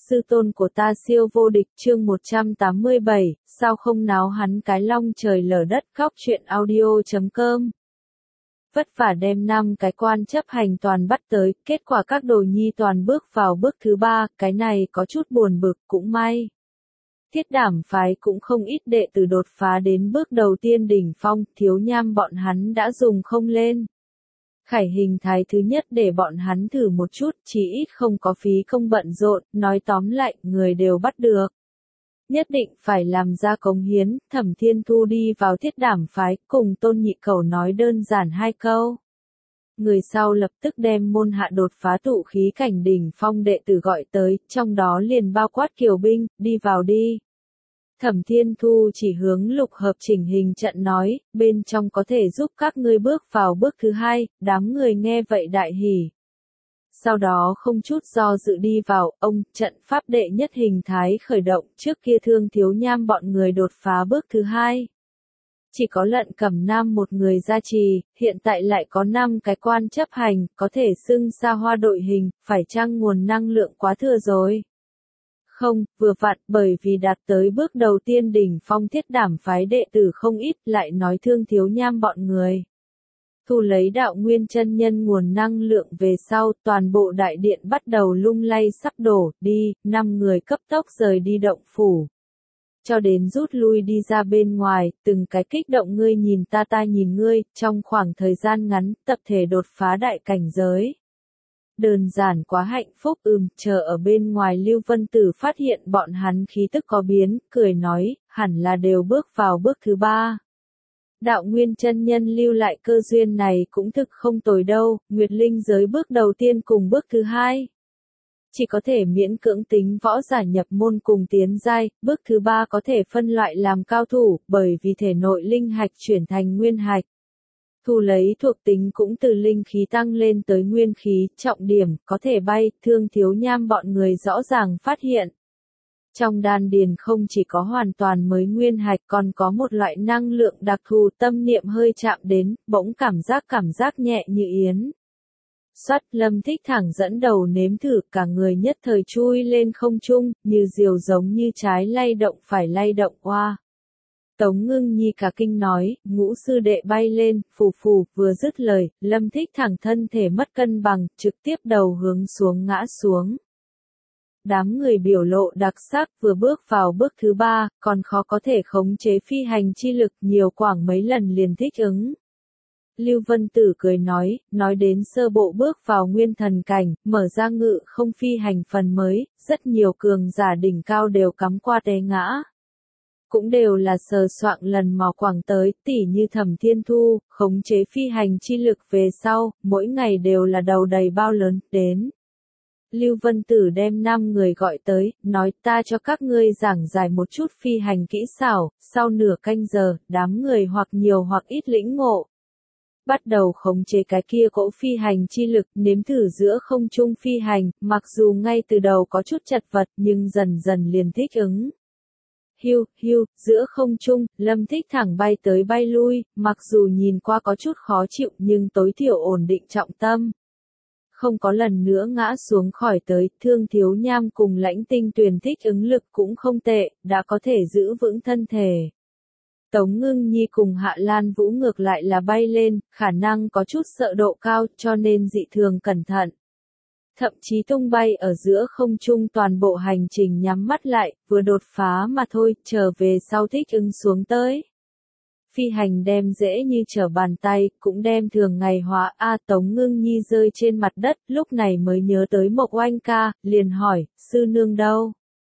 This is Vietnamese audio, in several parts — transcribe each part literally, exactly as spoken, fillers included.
sư tôn của ta siêu vô địch chương một trăm tám mươi bảy, sao không náo hắn cái long trời lở đất khóc chuyện audio chấm com. Vất vả đem năm cái quan chấp hành toàn bắt tới, kết quả các đồ nhi toàn bước vào bước thứ ba, cái này có chút buồn bực, cũng may. Thiết Đảm phái cũng không ít đệ tử đột phá đến bước đầu tiên đỉnh phong, thiếu nham bọn hắn đã dùng không lên. Khải hình thái thứ nhất để bọn hắn thử một chút, chỉ ít không có phí công bận rộn, nói tóm lại, người đều bắt được. Nhất định phải làm ra cống hiến, Thẩm Thiên Thu đi vào Thiết Đảm phái, cùng Tôn Nhị Cẩu nói đơn giản hai câu. Người sau lập tức đem môn hạ đột phá tụ khí cảnh đỉnh phong đệ tử gọi tới, trong đó liền bao quát kiều binh, đi vào đi. Thẩm Thiên Thu chỉ hướng lục hợp chỉnh hình trận nói, bên trong có thể giúp các ngươi bước vào bước thứ hai, đám người nghe vậy đại hỉ. Sau đó không chút do dự đi vào, ông, trận pháp đệ nhất hình thái khởi động, trước kia Thương Thiếu Nham bọn người đột phá bước thứ hai. Chỉ có Lận Cẩm Nam một người gia trì, hiện tại lại có năm cái quan chấp hành, có thể xưng xa hoa đội hình, phải chăng nguồn năng lượng quá thừa rồi? Không, vừa vặn, bởi vì đạt tới bước đầu tiên đỉnh phong Thiết Đảm phái đệ tử không ít, lại nói Thương Thiếu Nham bọn người. Thu lấy đạo nguyên chân nhân nguồn năng lượng về sau, toàn bộ đại điện bắt đầu lung lay sắp đổ, đi, năm người cấp tốc rời đi động phủ. Cho đến rút lui đi ra bên ngoài, từng cái kích động ngươi nhìn ta ta nhìn ngươi, trong khoảng thời gian ngắn, tập thể đột phá đại cảnh giới. Đơn giản quá hạnh phúc ừm, chờ ở bên ngoài Lưu Vân Tử phát hiện bọn hắn khí tức có biến, cười nói, hẳn là đều bước vào bước thứ ba. Đạo nguyên chân nhân lưu lại cơ duyên này cũng thực không tồi đâu, Nguyệt Linh giới bước đầu tiên cùng bước thứ hai. Chỉ có thể miễn cưỡng tính võ giả nhập môn cùng tiến giai, bước thứ ba có thể phân loại làm cao thủ, bởi vì thể nội linh hạch chuyển thành nguyên hạch. Thu lấy thuộc tính cũng từ linh khí tăng lên tới nguyên khí, trọng điểm, có thể bay, Thương Thiếu Nham bọn người rõ ràng phát hiện. Trong đan điền không chỉ có hoàn toàn mới nguyên hạch còn có một loại năng lượng đặc thù tâm niệm hơi chạm đến, bỗng cảm giác cảm giác nhẹ như yến. Xoát Lâm Thích thẳng dẫn đầu nếm thử cả người nhất thời chui lên không trung, như diều giống như trái lay động phải lay động qua. Tống Ngưng Nhi cả kinh nói, ngũ sư đệ bay lên, phù phù, vừa dứt lời, Lâm Thích thẳng thân thể mất cân bằng, trực tiếp đầu hướng xuống ngã xuống. Đám người biểu lộ đặc sắc vừa bước vào bước thứ ba, còn khó có thể khống chế phi hành chi lực nhiều khoảng mấy lần liền thích ứng. Lưu Vân Tử cười nói, nói đến sơ bộ bước vào nguyên thần cảnh, mở ra ngự không phi hành phần mới, rất nhiều cường giả đỉnh cao đều cắm qua té ngã. Cũng đều là sờ soạng lần mò quảng tới, tỉ như Thẩm Thiên Thu, khống chế phi hành chi lực về sau, mỗi ngày đều là đầu đầy bao lớn, đến. Lưu Vân Tử đem năm người gọi tới, nói ta cho các ngươi giảng giải một chút phi hành kỹ xảo, sau nửa canh giờ, đám người hoặc nhiều hoặc ít lĩnh ngộ. Bắt đầu khống chế cái kia cỗ phi hành chi lực, nếm thử giữa không trung phi hành, mặc dù ngay từ đầu có chút chật vật nhưng dần dần liền thích ứng. Hiu, hiu, giữa không trung, Lâm Thích thẳng bay tới bay lui, mặc dù nhìn qua có chút khó chịu nhưng tối thiểu ổn định trọng tâm. Không có lần nữa ngã xuống khỏi tới, Thương Thiếu Nham cùng Lãnh Tinh Tuyền thích ứng lực cũng không tệ, đã có thể giữ vững thân thể. Tống Ngưng Nhi cùng Hạ Lan Vũ ngược lại là bay lên, khả năng có chút sợ độ cao cho nên dị thường cẩn thận. Thậm chí tung bay ở giữa không trung toàn bộ hành trình nhắm mắt lại, vừa đột phá mà thôi, trở về sau thích ứng xuống tới. Phi hành đem dễ như trở bàn tay, cũng đem thường ngày hóa A Tống Ngưng Nhi rơi trên mặt đất, lúc này mới nhớ tới Mộc Oanh ca, liền hỏi, sư nương đâu?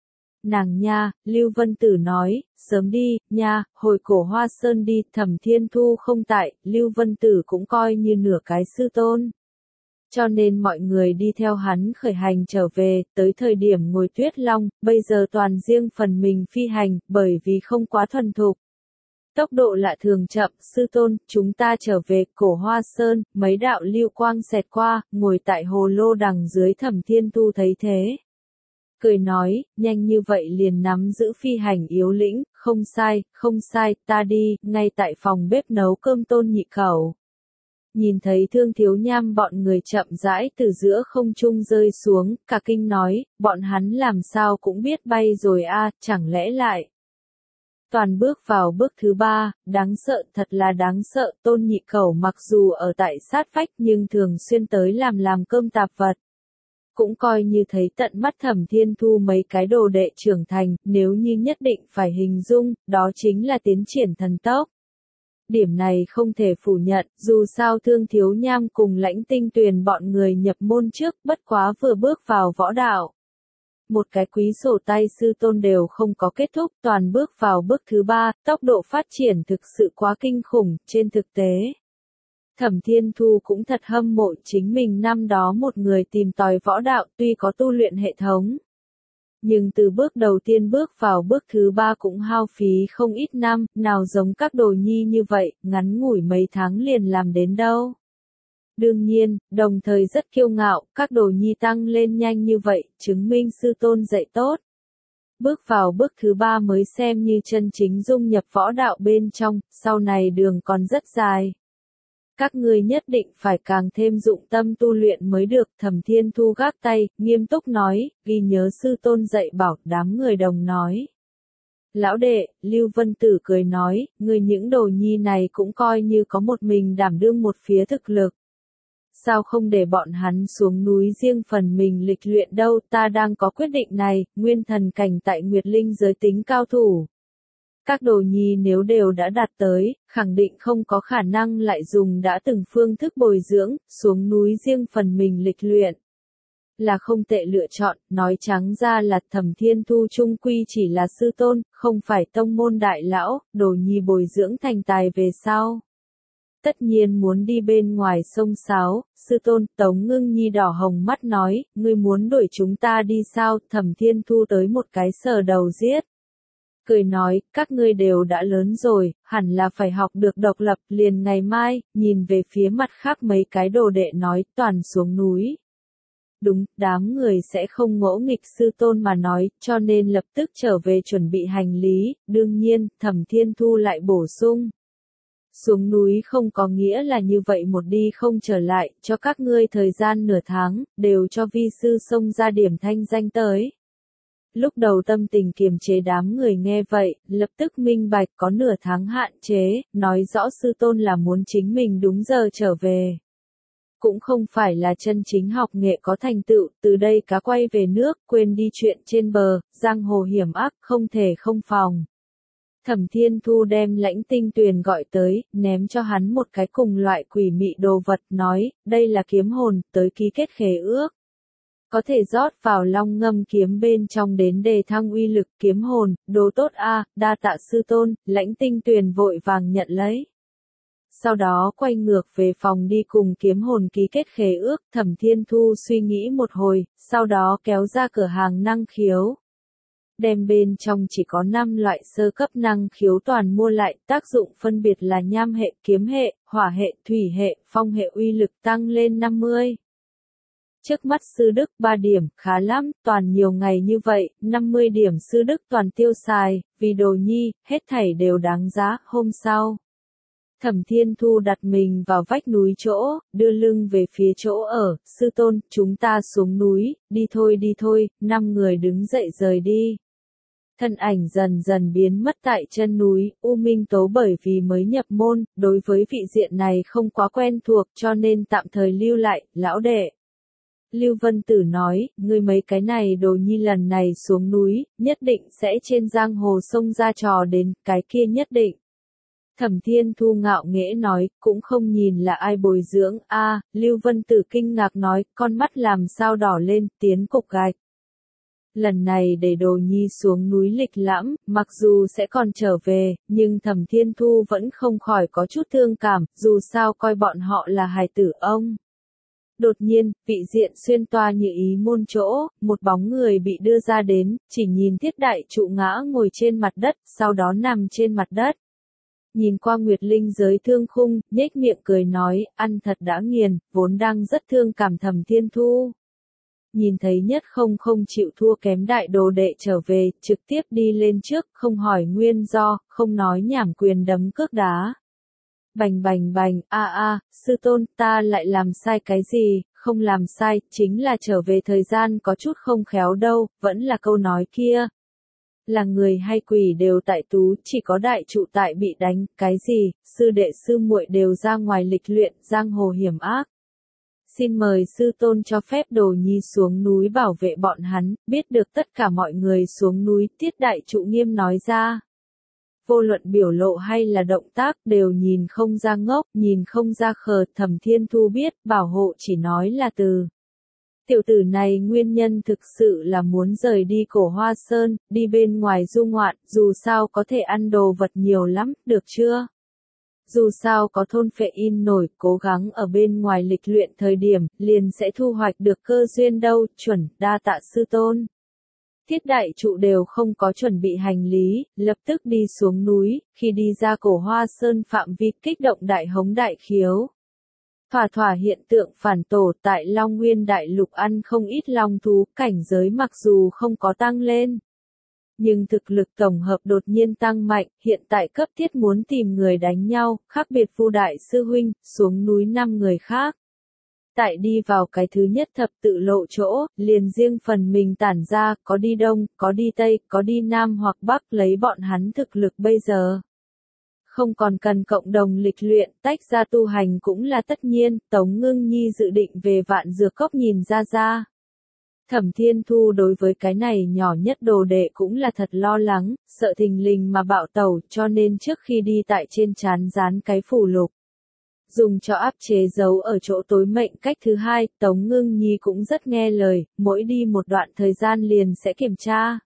Nàng nha, Lưu Vân Tử nói, sớm đi, nha, hồi cổ Hoa Sơn đi, Thẩm Thiên Thu không tại, Lưu Vân Tử cũng coi như nửa cái sư tôn. Cho nên mọi người đi theo hắn khởi hành trở về, tới thời điểm ngồi Tuyết Long, bây giờ toàn riêng phần mình phi hành, bởi vì không quá thuần thục. Tốc độ lạ thường chậm, sư tôn, chúng ta trở về, cổ Hoa Sơn, mấy đạo lưu quang xẹt qua, ngồi tại hồ lô đằng dưới Thẩm Thiên Thu thấy thế. Cười nói, nhanh như vậy liền nắm giữ phi hành yếu lĩnh, không sai, không sai, ta đi, ngay tại phòng bếp nấu cơm Tôn Nhị Cẩu. Nhìn thấy Thương Thiếu Nham bọn người chậm rãi từ giữa không trung rơi xuống, cả kinh nói, bọn hắn làm sao cũng biết bay rồi a, chẳng lẽ lại. Toàn bước vào bước thứ ba, đáng sợ, thật là đáng sợ, Tôn Nhị Cẩu mặc dù ở tại sát vách nhưng thường xuyên tới làm làm cơm tạp vật. Cũng coi như thấy tận mắt Thẩm Thiên Thu mấy cái đồ đệ trưởng thành, nếu như nhất định phải hình dung, đó chính là tiến triển thần tốc. Điểm này không thể phủ nhận, dù sao Thương Thiếu Nham cùng Lãnh Tinh Tuyền bọn người nhập môn trước, bất quá vừa bước vào võ đạo. Một cái quý sổ tay sư tôn đều không có kết thúc, toàn bước vào bước thứ ba, tốc độ phát triển thực sự quá kinh khủng, trên thực tế. Thẩm Thiên Thu cũng thật hâm mộ chính mình năm đó một người tìm tòi võ đạo tuy có tu luyện hệ thống. Nhưng từ bước đầu tiên bước vào bước thứ ba cũng hao phí không ít năm, nào giống các đồ nhi như vậy, ngắn ngủi mấy tháng liền làm đến đâu. Đương nhiên, đồng thời rất kiêu ngạo, các đồ nhi tăng lên nhanh như vậy, chứng minh sư tôn dạy tốt. Bước vào bước thứ ba mới xem như chân chính dung nhập võ đạo bên trong, sau này đường còn rất dài. Các ngươi nhất định phải càng thêm dụng tâm tu luyện mới được. Thẩm Thiên Thu gác tay, nghiêm túc nói, ghi nhớ sư tôn dạy bảo. Đám người đồng nói. Lão đệ, Lưu Vân Tử cười nói, người những đồ nhi này cũng coi như có một mình đảm đương một phía thực lực. Sao không để bọn hắn xuống núi riêng phần mình lịch luyện đâu, ta đang có quyết định này, nguyên thần cảnh tại Nguyệt Linh giới tính cao thủ. Các đồ nhi nếu đều đã đạt tới, khẳng định không có khả năng lại dùng đã từng phương thức bồi dưỡng, xuống núi riêng phần mình lịch luyện. Là không tệ lựa chọn, nói trắng ra là Thẩm Thiên Thu trung quy chỉ là sư tôn, không phải tông môn đại lão, đồ nhi bồi dưỡng thành tài về sau. Tất nhiên muốn đi bên ngoài sông sáo, sư tôn, Tống Ngưng Nhi đỏ hồng mắt nói, ngươi muốn đuổi chúng ta đi sao, Thẩm Thiên Thu tới một cái sờ đầu giết. Cười nói, các ngươi đều đã lớn rồi, hẳn là phải học được độc lập, liền ngày mai, nhìn về phía mặt khác mấy cái đồ đệ nói, toàn xuống núi. Đúng, đám người sẽ không ngỗ nghịch sư tôn mà nói, cho nên lập tức trở về chuẩn bị hành lý, đương nhiên, Thẩm Thiên Thu lại bổ sung. Xuống núi không có nghĩa là như vậy một đi không trở lại, cho các ngươi thời gian nửa tháng, đều cho vi sư xông ra điểm thanh danh tới. Lúc đầu tâm tình kiềm chế đám người nghe vậy, lập tức minh bạch có nửa tháng hạn chế, nói rõ sư tôn là muốn chính mình đúng giờ trở về. Cũng không phải là chân chính học nghệ có thành tựu, từ đây cá quay về nước, quên đi chuyện trên bờ, giang hồ hiểm ác, không thể không phòng. Thẩm Thiên Thu đem Lãnh Tinh Tuyền gọi tới, ném cho hắn một cái cùng loại quỷ mị đồ vật, nói, đây là kiếm hồn, tới ký kết khế ước. Có thể rót vào long ngâm kiếm bên trong đến đề thăng uy lực kiếm hồn, đồ tốt a, đa tạ sư tôn, Lãnh Tinh Tuyền vội vàng nhận lấy. Sau đó quay ngược về phòng đi cùng kiếm hồn ký kết khế ước, Thẩm Thiên Thu suy nghĩ một hồi, sau đó kéo ra cửa hàng năng khiếu. Đem bên trong chỉ có năm loại sơ cấp năng khiếu toàn mua lại, tác dụng phân biệt là nham hệ, kiếm hệ, hỏa hệ, thủy hệ, phong hệ uy lực tăng lên năm mươi. Trước mắt sư đức ba điểm, khá lắm, toàn nhiều ngày như vậy, năm mươi điểm sư đức toàn tiêu xài, vì đồ nhi, hết thảy đều đáng giá, hôm sau. Thẩm Thiên Thu đặt mình vào vách núi chỗ, đưa lưng về phía chỗ ở, sư tôn, chúng ta xuống núi, đi thôi đi thôi, năm người đứng dậy rời đi. Thân ảnh dần dần biến mất tại chân núi, U Minh Tố bởi vì mới nhập môn, đối với vị diện này không quá quen thuộc cho nên tạm thời lưu lại, lão đệ. Lưu Vân Tử nói, ngươi mấy cái này đồ nhi lần này xuống núi, nhất định sẽ trên giang hồ sông ra trò đến, cái kia nhất định. Thẩm Thiên Thu ngạo nghễ nói, cũng không nhìn là ai bồi dưỡng, a, Lưu Vân Tử kinh ngạc nói, con mắt làm sao đỏ lên, tiến cục gạch. Lần này để đồ nhi xuống núi lịch lãm, mặc dù sẽ còn trở về, nhưng Thẩm Thiên Thu vẫn không khỏi có chút thương cảm, dù sao coi bọn họ là hài tử ông. Đột nhiên, vị diện xuyên toa như ý môn chỗ, một bóng người bị đưa ra đến, chỉ nhìn Thiết Đại Trụ ngã ngồi trên mặt đất, sau đó nằm trên mặt đất. Nhìn qua Nguyệt Linh giới thương khung, nhếch miệng cười nói, ăn thật đã nghiền, vốn đang rất thương cảm Thẩm Thiên Thu. Nhìn thấy nhất không không chịu thua kém đại đồ đệ trở về, trực tiếp đi lên trước, không hỏi nguyên do, không nói nhảm quyền đấm cước đá. Bành bành bành, a a, sư tôn, ta lại làm sai cái gì, không làm sai, chính là trở về thời gian có chút không khéo đâu, vẫn là câu nói kia. Là người hay quỷ đều tại tú, chỉ có đại trụ tại bị đánh, cái gì, sư đệ sư muội đều ra ngoài lịch luyện, giang hồ hiểm ác. Xin mời sư tôn cho phép đồ nhi xuống núi bảo vệ bọn hắn, biết được tất cả mọi người xuống núi, tiết đại trụ nghiêm nói ra. Vô luận biểu lộ hay là động tác đều nhìn không ra ngốc, nhìn không ra khờ, Thẩm Thiên Thu biết, bảo hộ chỉ nói là từ. Tiểu tử này nguyên nhân thực sự là muốn rời đi Cổ Hoa Sơn, đi bên ngoài du ngoạn, dù sao có thể ăn đồ vật nhiều lắm, được chưa? Dù sao có thôn phệ in nổi, cố gắng ở bên ngoài lịch luyện thời điểm, liền sẽ thu hoạch được cơ duyên đâu, chuẩn, đa tạ sư tôn. Thiết đại trụ đều không có chuẩn bị hành lý, lập tức đi xuống núi, khi đi ra Cổ Hoa Sơn phạm vi kích động đại hống đại khiếu. Thỏa thỏa hiện tượng phản tổ tại Long Nguyên Đại Lục ăn không ít long thú, cảnh giới mặc dù không có tăng lên. Nhưng thực lực tổng hợp đột nhiên tăng mạnh, hiện tại cấp thiết muốn tìm người đánh nhau, khác biệt Vu đại sư huynh, xuống núi năm người khác. Tại đi vào cái thứ nhất thập tự lộ chỗ, liền riêng phần mình tản ra, có đi đông, có đi tây, có đi nam hoặc bắc lấy bọn hắn thực lực bây giờ. Không còn cần cộng đồng lịch luyện, tách ra tu hành cũng là tất nhiên, Tống Ngưng Nhi dự định về Vạn Dược Cốc nhìn ra ra. Thẩm Thiên Thu đối với cái này nhỏ nhất đồ đệ cũng là thật lo lắng, sợ thình lình mà bạo tẩu, cho nên trước khi đi tại trên trán dán cái phù lục. Dùng cho áp chế dấu ở chỗ tối mệnh cách thứ hai, Tống Ngưng Nhi cũng rất nghe lời, mỗi đi một đoạn thời gian liền sẽ kiểm tra.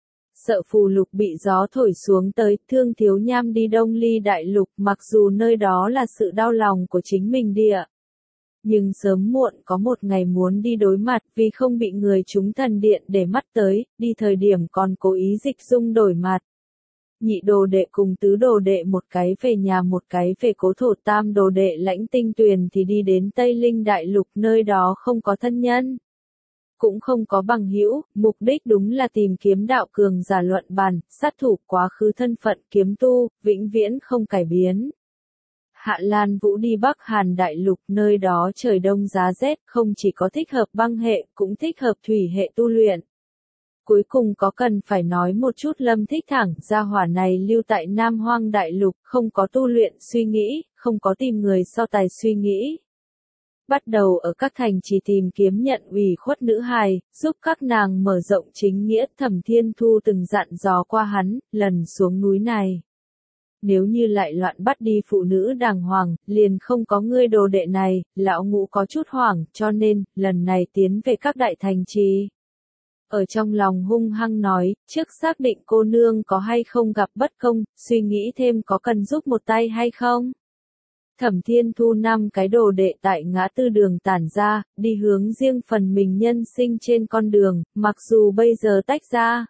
Sợ phù lục bị gió thổi xuống tới, Thương Thiếu Nham đi Đông Ly Đại Lục, mặc dù nơi đó là sự đau lòng của chính mình địa. Nhưng sớm muộn có một ngày muốn đi đối mặt, vì không bị người chúng thần điện để mắt tới, đi thời điểm còn cố ý dịch dung đổi mặt. Nhị đồ đệ cùng tứ đồ đệ một cái về nhà một cái về cố thổ, tam đồ đệ Lãnh Tinh Tuyền thì đi đến Tây Linh Đại Lục, nơi đó không có thân nhân. Cũng không có bằng hữu, mục đích đúng là tìm kiếm đạo cường giả luận bàn, sát thủ quá khứ thân phận kiếm tu, vĩnh viễn không cải biến. Hạ Lan Vũ đi Bắc Hàn Đại Lục, nơi đó trời đông giá rét, không chỉ có thích hợp băng hệ, cũng thích hợp thủy hệ tu luyện. Cuối cùng có cần phải nói một chút Lâm Thích Thẳng, gia hỏa này lưu tại Nam Hoang Đại Lục, không có tu luyện suy nghĩ, không có tìm người so tài suy nghĩ. Bắt đầu ở các thành trì tìm kiếm nhận ủy khuất nữ hài, giúp các nàng mở rộng chính nghĩa. Thẩm Thiên Thu từng dặn dò qua hắn, lần xuống núi này. Nếu như lại loạn bắt đi phụ nữ đàng hoàng, liền không có ngươi đồ đệ này, lão ngũ có chút hoảng, cho nên, lần này tiến về các đại thành trì. Ở trong lòng hung hăng nói, trước xác định cô nương có hay không gặp bất công, suy nghĩ thêm có cần giúp một tay hay không. Thẩm Thiên Thu năm cái đồ đệ tại ngã tư đường tản ra, đi hướng riêng phần mình nhân sinh trên con đường, mặc dù bây giờ tách ra.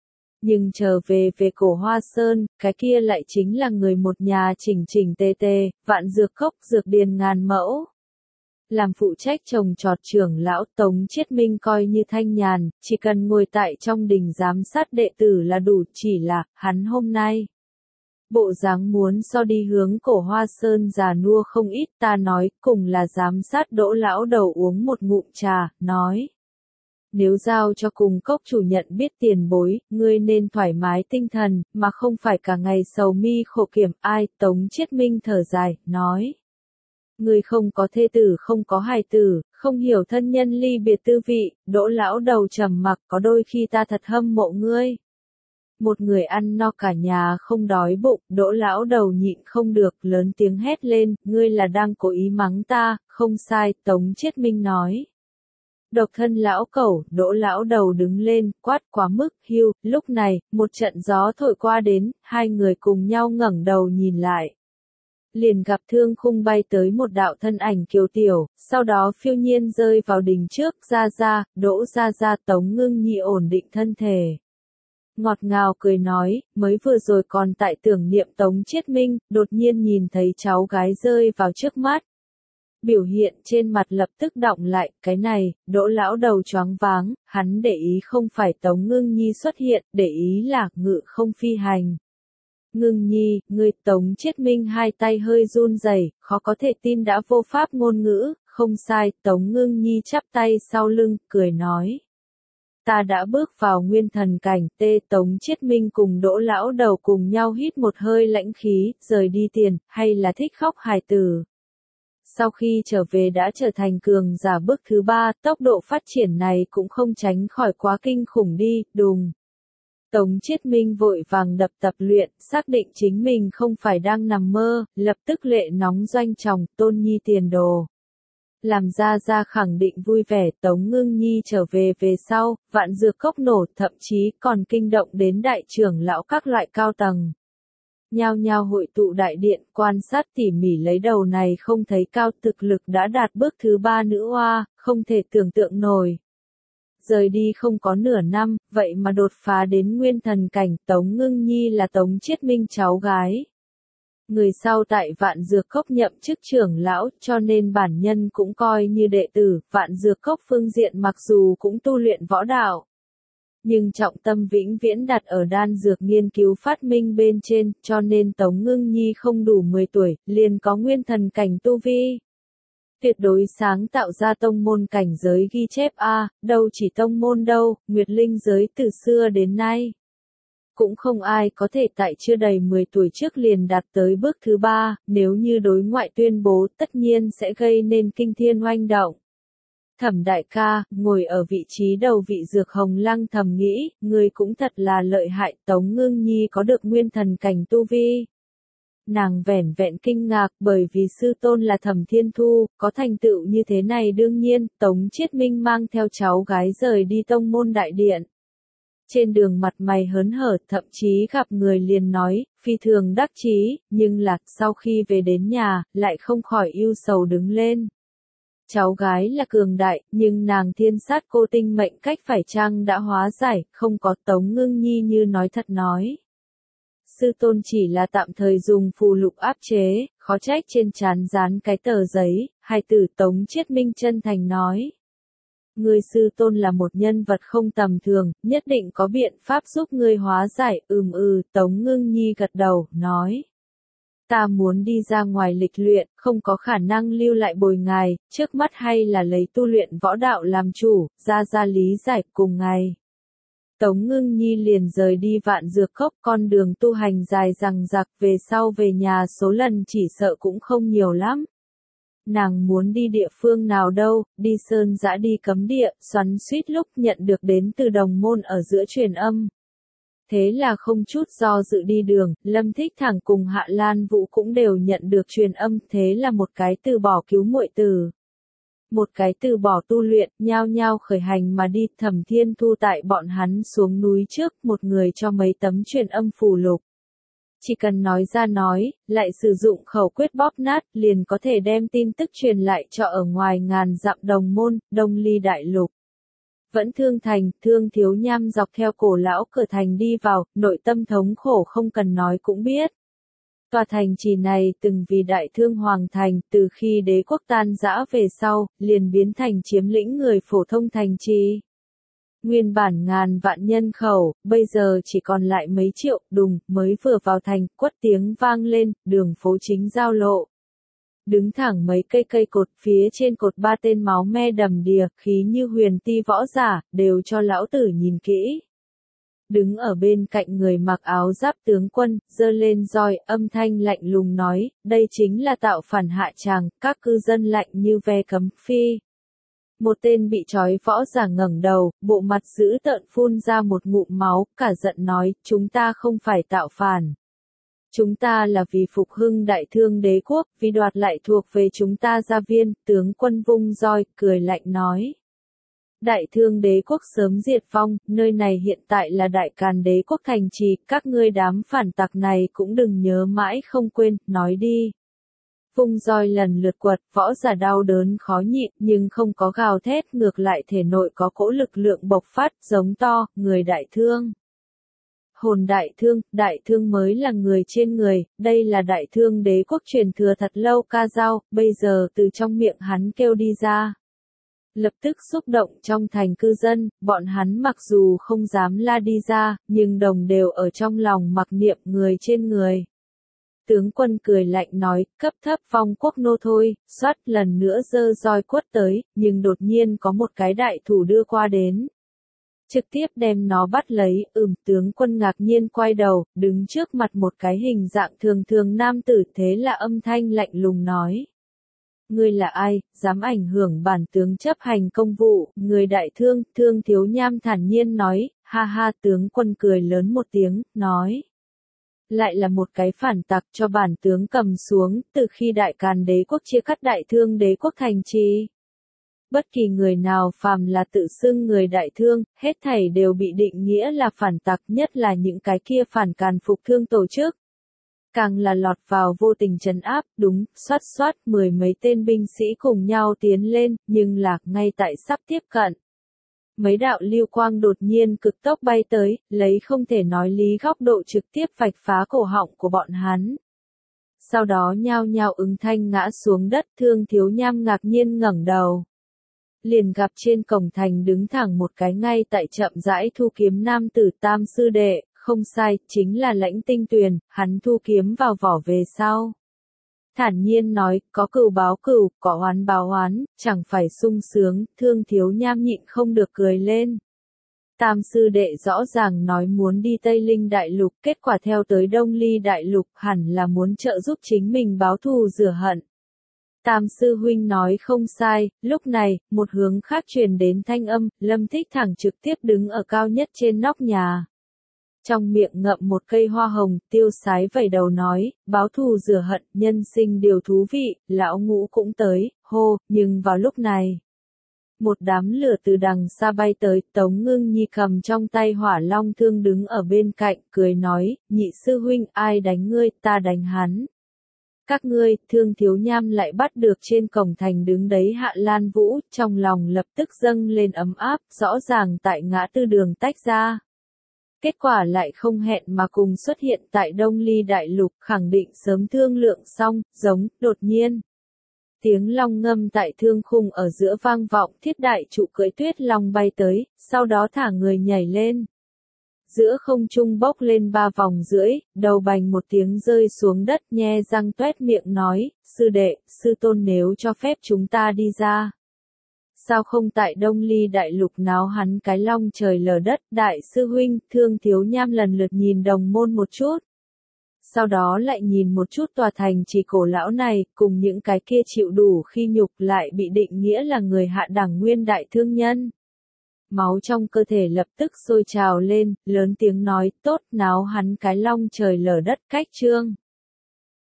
Nhưng trở về về Cổ Hoa Sơn, cái kia lại chính là người một nhà chỉnh chỉnh tề tề, Vạn Dược Cốc dược điền ngàn mẫu. Làm phụ trách trồng trọt trưởng lão Tống Chiết Minh coi như thanh nhàn, chỉ cần ngồi tại trong đình giám sát đệ tử là đủ, chỉ là, hắn hôm nay. Bộ dáng muốn so đi hướng Cổ Hoa Sơn già nua không ít, ta nói, cùng là giám sát Đỗ lão đầu uống một ngụm trà, nói. Nếu giao cho cùng cốc chủ nhận biết tiền bối, ngươi nên thoải mái tinh thần, mà không phải cả ngày sầu mi khổ kiểm, ai, Tống Chiết Minh thở dài, nói. Ngươi không có thê tử không có hài tử, không hiểu thân nhân ly biệt tư vị, Đỗ lão đầu trầm mặc, có đôi khi ta thật hâm mộ ngươi. Một người ăn no cả nhà không đói bụng, Đỗ lão đầu nhịn không được, lớn tiếng hét lên, ngươi là đang cố ý mắng ta, không sai, Tống Chiết Minh nói. Độc thân lão cẩu, Đỗ lão đầu đứng lên, quát quá mức, hưu, lúc này, một trận gió thổi qua đến, hai người cùng nhau ngẩng đầu nhìn lại. Liền gặp Thương Khung bay tới một đạo thân ảnh kiều tiểu, sau đó phiêu nhiên rơi vào đình trước, ra ra, Đỗ ra ra. Tống Ngưng Nhi ổn định thân thể. Ngọt ngào cười nói, mới vừa rồi còn tại tưởng niệm Tống Chiết Minh, đột nhiên nhìn thấy cháu gái rơi vào trước mắt. Biểu hiện trên mặt lập tức đọng lại, cái này, Đỗ lão đầu choáng váng, hắn để ý không phải Tống Ngưng Nhi xuất hiện, để ý là ngự không phi hành. Ngưng nhi, ngươi. Tống Chiết Minh hai tay hơi run rẩy, khó có thể tin đã vô pháp ngôn ngữ, không sai, Tống Ngưng nhi chắp tay sau lưng, cười nói. Ta đã bước vào nguyên thần cảnh, tê. Tống Chiết Minh cùng Đỗ lão đầu cùng nhau hít một hơi lãnh khí, rời đi tiền, hay là thích khóc hài tử. Sau khi trở về đã trở thành cường giả bước thứ ba, tốc độ phát triển này cũng không tránh khỏi quá kinh khủng đi, đùng. Tống Chiết Minh vội vàng đập tập luyện, xác định chính mình không phải đang nằm mơ, lập tức lệ nóng doanh tròng, Tôn Nhi tiền đồ. Làm ra ra khẳng định vui vẻ, Tống Ngưng nhi trở về về sau, vạn dược cốc nổ, thậm chí còn kinh động đến đại trưởng lão các loại cao tầng. Nhao nhao hội tụ đại điện, quan sát tỉ mỉ lấy đầu này không thấy cao thực lực đã đạt bước thứ ba nữ oa, không thể tưởng tượng nổi. Rời đi không có nửa năm, vậy mà đột phá đến nguyên thần cảnh, Tống Ngưng nhi là Tống Chiết Minh cháu gái. Người sau tại Vạn Dược Cốc nhậm chức trưởng lão, cho nên bản nhân cũng coi như đệ tử, Vạn Dược Cốc phương diện mặc dù cũng tu luyện võ đạo. Nhưng trọng tâm vĩnh viễn đặt ở đan dược nghiên cứu phát minh bên trên, cho nên Tống Ngưng nhi không đủ mười tuổi, liền có nguyên thần cảnh tu vi. Tuyệt đối sáng tạo ra tông môn cảnh giới ghi chép A, đâu chỉ tông môn đâu, Nguyệt Linh giới từ xưa đến nay. Cũng không ai có thể tại chưa đầy mười tuổi trước liền đạt tới bước thứ ba, nếu như đối ngoại tuyên bố tất nhiên sẽ gây nên kinh thiên oanh động. Thẩm đại ca, ngồi ở vị trí đầu vị dược hồng lăng thầm nghĩ, người cũng thật là lợi hại, Tống Ngưng nhi có được nguyên thần cảnh tu vi. Nàng vẻn vẹn kinh ngạc bởi vì sư tôn là Thẩm Thiên Thu, có thành tựu như thế này đương nhiên, Tống Chiết Minh mang theo cháu gái rời đi tông môn đại điện. Trên đường mặt mày hớn hở, thậm chí gặp người liền nói, phi thường đắc chí, nhưng là, sau khi về đến nhà, lại không khỏi ưu sầu đứng lên. Cháu gái là cường đại, nhưng nàng thiên sát cô tinh mệnh cách phải chăng đã hóa giải, không có Tống Ngưng nhi như nói thật nói. Sư tôn chỉ là tạm thời dùng phù lục áp chế, khó trách trên trán dán cái tờ giấy, hai tử Tống Chiết Minh chân thành nói. Ngươi sư tôn là một nhân vật không tầm thường, nhất định có biện pháp giúp ngươi hóa giải, ừm ừ, Tống Ngưng nhi gật đầu, nói. Ta muốn đi ra ngoài lịch luyện, không có khả năng lưu lại bồi ngài, trước mắt hay là lấy tu luyện võ đạo làm chủ, ra ra lý giải cùng ngài. Tống Ngưng nhi liền rời đi Vạn Dược Cốc, con đường tu hành dài dằng dặc, về sau về nhà số lần chỉ sợ cũng không nhiều lắm. Nàng muốn đi địa phương nào đâu, đi sơn dã đi cấm địa, xoắn suýt lúc nhận được đến từ đồng môn ở giữa truyền âm. Thế là không chút do dự đi đường, Lâm Thích Thẳng cùng Hạ Lan Vũ cũng đều nhận được truyền âm, thế là một cái từ bỏ cứu muội tử. Một cái từ bỏ tu luyện, nhao nhao khởi hành mà đi, Thẩm Thiên Thu tại bọn hắn xuống núi trước, một người cho mấy tấm truyền âm phù lục. Chỉ cần nói ra nói, lại sử dụng khẩu quyết bóp nát, liền có thể đem tin tức truyền lại cho ở ngoài ngàn dặm đồng môn, Đông Ly Đại Lục. Vẫn Thương Thành, Thương Thiếu Nham dọc theo cổ lão cửa thành đi vào, nội tâm thống khổ không cần nói cũng biết. Tòa thành trì này từng vì Đại Thương Hoàng Thành, từ khi đế quốc tan rã về sau, liền biến thành chiếm lĩnh người phổ thông thành trì. Nguyên bản ngàn vạn nhân khẩu, bây giờ chỉ còn lại mấy triệu, đùng, mới vừa vào thành, quất tiếng vang lên, đường phố chính giao lộ. Đứng thẳng mấy cây cây cột, phía trên cột ba tên máu me đầm đìa, khí như huyền ti võ giả, đều cho lão tử nhìn kỹ. Đứng ở bên cạnh người mặc áo giáp tướng quân, giơ lên roi, âm thanh lạnh lùng nói, đây chính là tạo phản hạ tràng, các cư dân lạnh như ve cấm phi. Một tên bị trói võ giả ngẩng đầu, bộ mặt dữ tợn phun ra một ngụm máu, cả giận nói, chúng ta không phải tạo phản. Chúng ta là vì phục hưng Đại Thương đế quốc, vì đoạt lại thuộc về chúng ta gia viên, tướng quân vung roi, cười lạnh nói. Đại Thương đế quốc sớm diệt vong, nơi này hiện tại là Đại Càn đế quốc thành trì, các ngươi đám phản tặc này cũng đừng nhớ mãi không quên, nói đi. Vung roi lần lượt quật, võ giả đau đớn khó nhịn, nhưng không có gào thét, ngược lại thể nội có cỗ lực lượng bộc phát, giống to, người Đại Thương. Hồn Đại Thương, Đại Thương mới là người trên người, đây là Đại Thương đế quốc truyền thừa thật lâu ca dao, bây giờ từ trong miệng hắn kêu đi ra. Lập tức xúc động trong thành cư dân, bọn hắn mặc dù không dám la đi ra, nhưng đồng đều ở trong lòng mặc niệm người trên người. Tướng quân cười lạnh nói, cấp thấp phong quốc nô thôi, xoát lần nữa giơ roi quất tới, nhưng đột nhiên có một cái đại thủ đưa qua đến. Trực tiếp đem nó bắt lấy, ừm, tướng quân ngạc nhiên quay đầu, đứng trước mặt một cái hình dạng thường thường nam tử, thế là âm thanh lạnh lùng nói. Ngươi là ai, dám ảnh hưởng bản tướng chấp hành công vụ, người đại thương, Thương Thiếu Nham thản nhiên nói, ha ha, tướng quân cười lớn một tiếng, nói. Lại là một cái phản tặc cho bản tướng cầm xuống, từ khi đại càn đế quốc chia cắt đại thương đế quốc thành trì. Bất kỳ người nào phàm là tự xưng người đại thương, hết thảy đều bị định nghĩa là phản tặc, nhất là những cái kia phản càn phục thương tổ chức. Càng là lọt vào vô tình trấn áp, đúng, xoát xoát, mười mấy tên binh sĩ cùng nhau tiến lên, nhưng lạc ngay tại sắp tiếp cận. Mấy đạo lưu quang đột nhiên cực tốc bay tới, lấy không thể nói lý góc độ trực tiếp vạch phá cổ họng của bọn hắn. Sau đó nhao nhao ứng thanh ngã xuống đất, Thương Thiếu Nham ngạc nhiên ngẩng đầu. Liền gặp trên cổng thành đứng thẳng một cái ngay tại chậm rãi thu kiếm nam tử Tam sư đệ, không sai, chính là Lãnh Tinh Tuyền, hắn thu kiếm vào vỏ về sau. Thản nhiên nói, có cừu báo cừu, có oán báo oán, chẳng phải sung sướng, Thương Thiếu Nham nhịn không được cười lên. Tam sư đệ rõ ràng nói muốn đi Tây Linh Đại Lục, kết quả theo tới Đông Ly Đại Lục hẳn là muốn trợ giúp chính mình báo thù rửa hận. Tam sư huynh nói không sai, lúc này, một hướng khác truyền đến thanh âm, Lâm Thích thẳng trực tiếp đứng ở cao nhất trên nóc nhà. Trong miệng ngậm một cây hoa hồng, tiêu sái vẩy đầu nói, báo thù rửa hận, nhân sinh điều thú vị, lão ngũ cũng tới, hô, nhưng vào lúc này. Một đám lửa từ đằng xa bay tới, Tống Ngưng Nhi cầm trong tay hỏa long thương đứng ở bên cạnh, cười nói, nhị sư huynh, ai đánh ngươi, ta đánh hắn. Các ngươi, Thương Thiếu Nham lại bắt được trên cổng thành đứng đấy Hạ Lan Vũ, trong lòng lập tức dâng lên ấm áp, rõ ràng tại ngã tư đường tách ra. Kết quả lại không hẹn mà cùng xuất hiện tại Đông Ly Đại Lục, khẳng định sớm thương lượng xong, giống, đột nhiên. Tiếng long ngâm tại thương khung ở giữa vang vọng, Thiết Đại Trụ cưỡi tuyết long bay tới, sau đó thả người nhảy lên. Giữa không trung bốc lên ba vòng rưỡi, đầu bành một tiếng rơi xuống đất, nhe răng toét miệng nói, sư đệ, sư tôn nếu cho phép chúng ta đi ra. Sao không tại Đông Ly Đại Lục náo hắn cái long trời lở đất, đại sư huynh, Thương Thiếu Nham lần lượt nhìn đồng môn một chút. Sau đó lại nhìn một chút tòa thành trì cổ lão này, cùng những cái kia chịu đủ khi nhục lại bị định nghĩa là người hạ đẳng nguyên đại thương nhân. Máu trong cơ thể lập tức sôi trào lên, lớn tiếng nói, tốt, náo hắn cái long trời lở đất cách trương.